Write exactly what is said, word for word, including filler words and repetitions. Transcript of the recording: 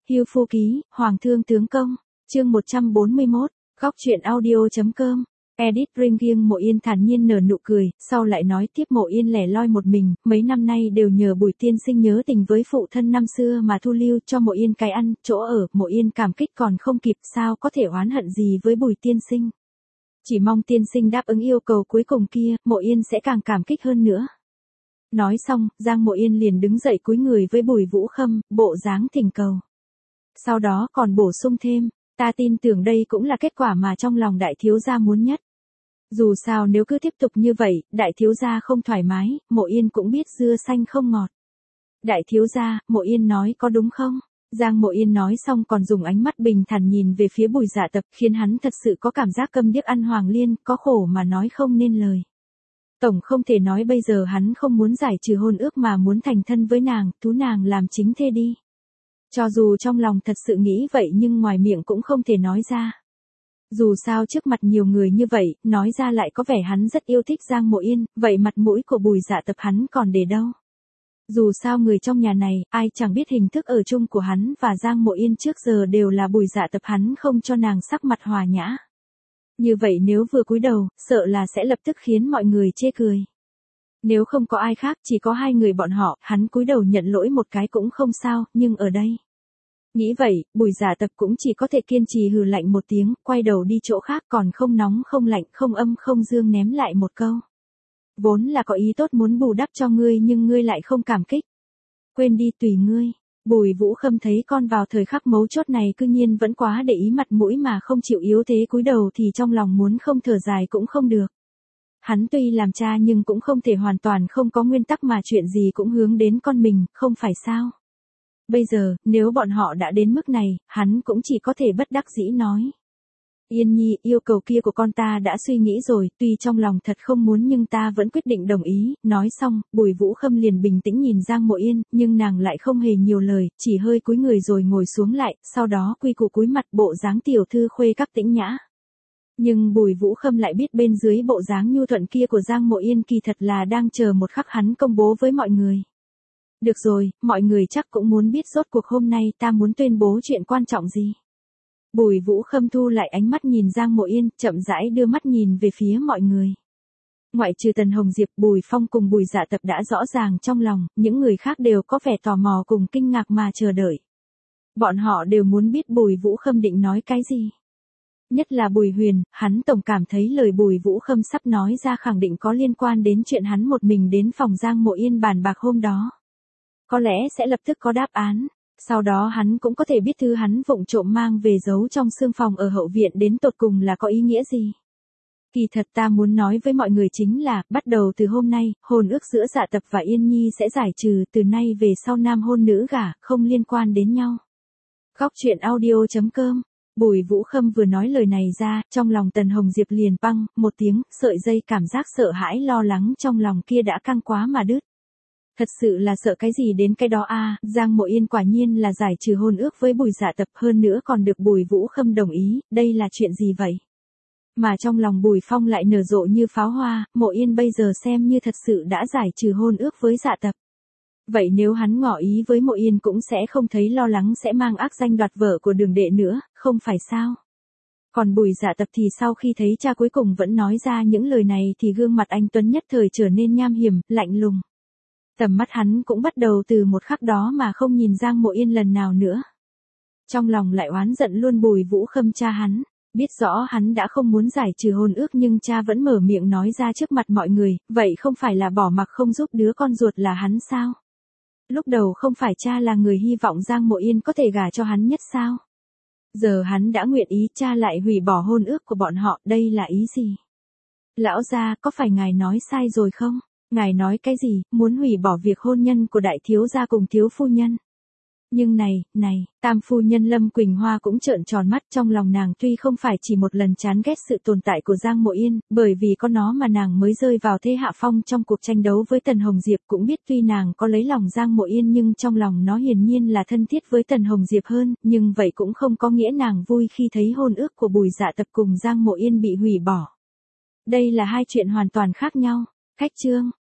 Hưu Phu Ký, Hoàng Thương Tướng Công, chương một trăm bốn mươi mốt, góc truyện audio.com. Edit Ringing. Mộ Yên thản nhiên nở nụ cười, sau lại nói tiếp. Mộ Yên lẻ loi một mình, mấy năm nay đều nhờ Bùi tiên sinh nhớ tình với phụ thân năm xưa mà thu lưu cho Mộ Yên cái ăn, chỗ ở. Mộ Yên cảm kích còn không kịp, sao có thể oán hận gì với Bùi tiên sinh. Chỉ mong tiên sinh đáp ứng yêu cầu cuối cùng kia, Mộ Yên sẽ càng cảm kích hơn nữa. Nói xong, Giang Mộ Yên liền đứng dậy cúi người với Bùi Vũ Khâm, bộ dáng thỉnh cầu. Sau đó còn bổ sung thêm, ta tin tưởng đây cũng là kết quả mà trong lòng đại thiếu gia muốn nhất. Dù sao nếu cứ tiếp tục như vậy, đại thiếu gia không thoải mái, Mộ Yên cũng biết dưa xanh không ngọt. Đại thiếu gia, Mộ Yên nói có đúng không? Giang Mộ Yên nói xong còn dùng ánh mắt bình thản nhìn về phía Bùi Dạ Tập, khiến hắn thật sự có cảm giác câm điếc ăn hoàng liên, có khổ mà nói không nên lời. Tổng không thể nói bây giờ hắn không muốn giải trừ hôn ước mà muốn thành thân với nàng, tú nàng làm chính thê đi. Cho dù trong lòng thật sự nghĩ vậy nhưng ngoài miệng cũng không thể nói ra. Dù sao trước mặt nhiều người như vậy, nói ra lại có vẻ hắn rất yêu thích Giang Mộ Yên, vậy mặt mũi của Bùi Dạ Tập hắn còn để đâu. Dù sao người trong nhà này, ai chẳng biết hình thức ở chung của hắn và Giang Mộ Yên trước giờ đều là Bùi Dạ Tập hắn không cho nàng sắc mặt hòa nhã. Như vậy nếu vừa cúi đầu, sợ là sẽ lập tức khiến mọi người chê cười. Nếu không có ai khác, chỉ có hai người bọn họ, hắn cúi đầu nhận lỗi một cái cũng không sao, nhưng ở đây. Nghĩ vậy, Bùi Dạ Tập cũng chỉ có thể kiên trì hừ lạnh một tiếng, quay đầu đi chỗ khác, còn không nóng không lạnh, không âm không dương ném lại một câu. Vốn là có ý tốt muốn bù đắp cho ngươi nhưng ngươi lại không cảm kích. Quên đi tùy ngươi. Bùi Vũ Khâm thấy con vào thời khắc mấu chốt này cư nhiên vẫn quá để ý mặt mũi mà không chịu yếu thế cúi đầu thì trong lòng muốn không thở dài cũng không được. Hắn tuy làm cha nhưng cũng không thể hoàn toàn không có nguyên tắc mà chuyện gì cũng hướng đến con mình, không phải sao. Bây giờ, nếu bọn họ đã đến mức này, hắn cũng chỉ có thể bất đắc dĩ nói. Yên Nhi, yêu cầu kia của con ta đã suy nghĩ rồi, tuy trong lòng thật không muốn nhưng ta vẫn quyết định đồng ý. Nói xong, Bùi Vũ Khâm liền bình tĩnh nhìn Giang Mộ Yên, nhưng nàng lại không hề nhiều lời, chỉ hơi cúi người rồi ngồi xuống lại, sau đó quy củ cúi mặt bộ dáng tiểu thư khuê các tĩnh nhã. Nhưng Bùi Vũ Khâm lại biết bên dưới bộ dáng nhu thuận kia của Giang Mộ Yên kỳ thật là đang chờ một khắc hắn công bố với mọi người. Được rồi, mọi người chắc cũng muốn biết rốt cuộc hôm nay ta muốn tuyên bố chuyện quan trọng gì. Bùi Vũ Khâm thu lại ánh mắt nhìn Giang Mộ Yên, chậm rãi đưa mắt nhìn về phía mọi người. Ngoại trừ Tần Hồng Diệp, Bùi Phong cùng Bùi Dạ Tập đã rõ ràng trong lòng, những người khác đều có vẻ tò mò cùng kinh ngạc mà chờ đợi. Bọn họ đều muốn biết Bùi Vũ Khâm định nói cái gì. Nhất là Bùi Huyền, hắn tổng cảm thấy lời Bùi Vũ Khâm sắp nói ra khẳng định có liên quan đến chuyện hắn một mình đến phòng Giang Mộ Yên bàn bạc hôm đó. Có lẽ sẽ lập tức có đáp án. Sau đó hắn cũng có thể biết thư hắn vụng trộm mang về giấu trong xương phòng ở hậu viện đến tột cùng là có ý nghĩa gì. Kỳ thật ta muốn nói với mọi người chính là, bắt đầu từ hôm nay, hôn ước giữa Dạ Tập và Yên Nhi sẽ giải trừ, từ nay về sau nam hôn nữ gả, không liên quan đến nhau. Góc truyện audio.com. Bùi Vũ Khâm vừa nói lời này ra, trong lòng Tần Hồng Diệp liền băng, một tiếng, sợi dây cảm giác sợ hãi lo lắng trong lòng kia đã căng quá mà đứt. Thật sự là sợ cái gì đến cái đó a à, Giang Mộ Yên quả nhiên là giải trừ hôn ước với Bùi Dạ Tập hơn nữa còn được Bùi Vũ Khâm đồng ý, đây là chuyện gì vậy? Mà trong lòng Bùi Phong lại nở rộ như pháo hoa, Mộ Yên bây giờ xem như thật sự đã giải trừ hôn ước với Dạ Tập. Vậy nếu hắn ngỏ ý với Mộ Yên cũng sẽ không thấy lo lắng sẽ mang ác danh đoạt vợ của Đường đệ nữa, không phải sao? Còn Bùi Dạ Tập thì sau khi thấy cha cuối cùng vẫn nói ra những lời này thì gương mặt anh tuấn nhất thời trở nên nham hiểm, lạnh lùng. Tầm mắt hắn cũng bắt đầu từ một khắc đó mà không nhìn Giang Mộ Yên lần nào nữa. Trong lòng lại oán giận luôn Bùi Vũ Khâm cha hắn, biết rõ hắn đã không muốn giải trừ hôn ước nhưng cha vẫn mở miệng nói ra trước mặt mọi người, vậy không phải là bỏ mặc không giúp đứa con ruột là hắn sao? Lúc đầu không phải cha là người hy vọng Giang Mộ Yên có thể gả cho hắn nhất sao? Giờ hắn đã nguyện ý, cha lại hủy bỏ hôn ước của bọn họ, đây là ý gì? Lão gia, có phải ngài nói sai rồi không? Ngài nói cái gì, muốn hủy bỏ việc hôn nhân của đại thiếu gia cùng thiếu phu nhân. Nhưng này, này, tam phu nhân Lâm Quỳnh Hoa cũng trợn tròn mắt, trong lòng nàng tuy không phải chỉ một lần chán ghét sự tồn tại của Giang Mộ Yên, bởi vì có nó mà nàng mới rơi vào thế hạ phong trong cuộc tranh đấu với Tần Hồng Diệp, cũng biết tuy nàng có lấy lòng Giang Mộ Yên nhưng trong lòng nó hiển nhiên là thân thiết với Tần Hồng Diệp hơn, nhưng vậy cũng không có nghĩa nàng vui khi thấy hôn ước của Bùi Dạ Tập cùng Giang Mộ Yên bị hủy bỏ. Đây là hai chuyện hoàn toàn khác nhau. Khách chương